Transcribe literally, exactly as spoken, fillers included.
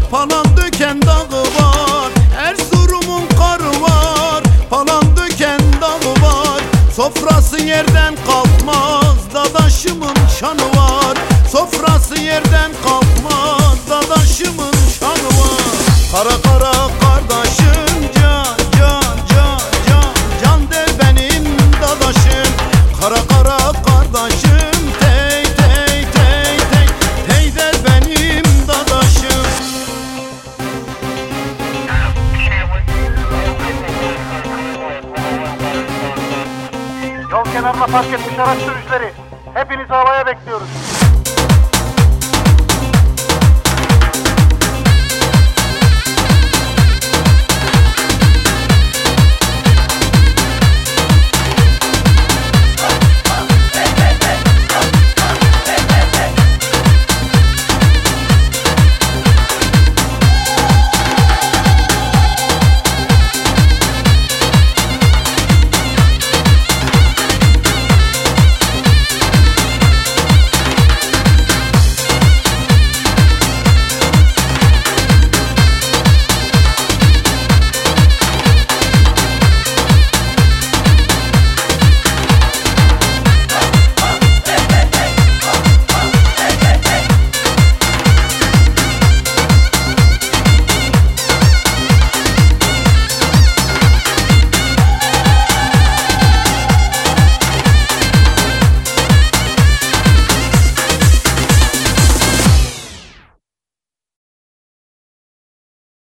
Palandöken dağı var, Erzurum'un karı var. Palandöken dağı var, sofrası yerden kalkmaz. Dadaşımın şanı var, sofrası yerden kalkmaz. Dadaşımın şanı var. Kara kara kardeşim, can can can can can der benim dadaşım. Kara kara kardeşim, tey tey tey tey tey der benim dadaşım. Yol kenarına park etmiş araç sürücüleri, hepinizi havaya bekliyoruz.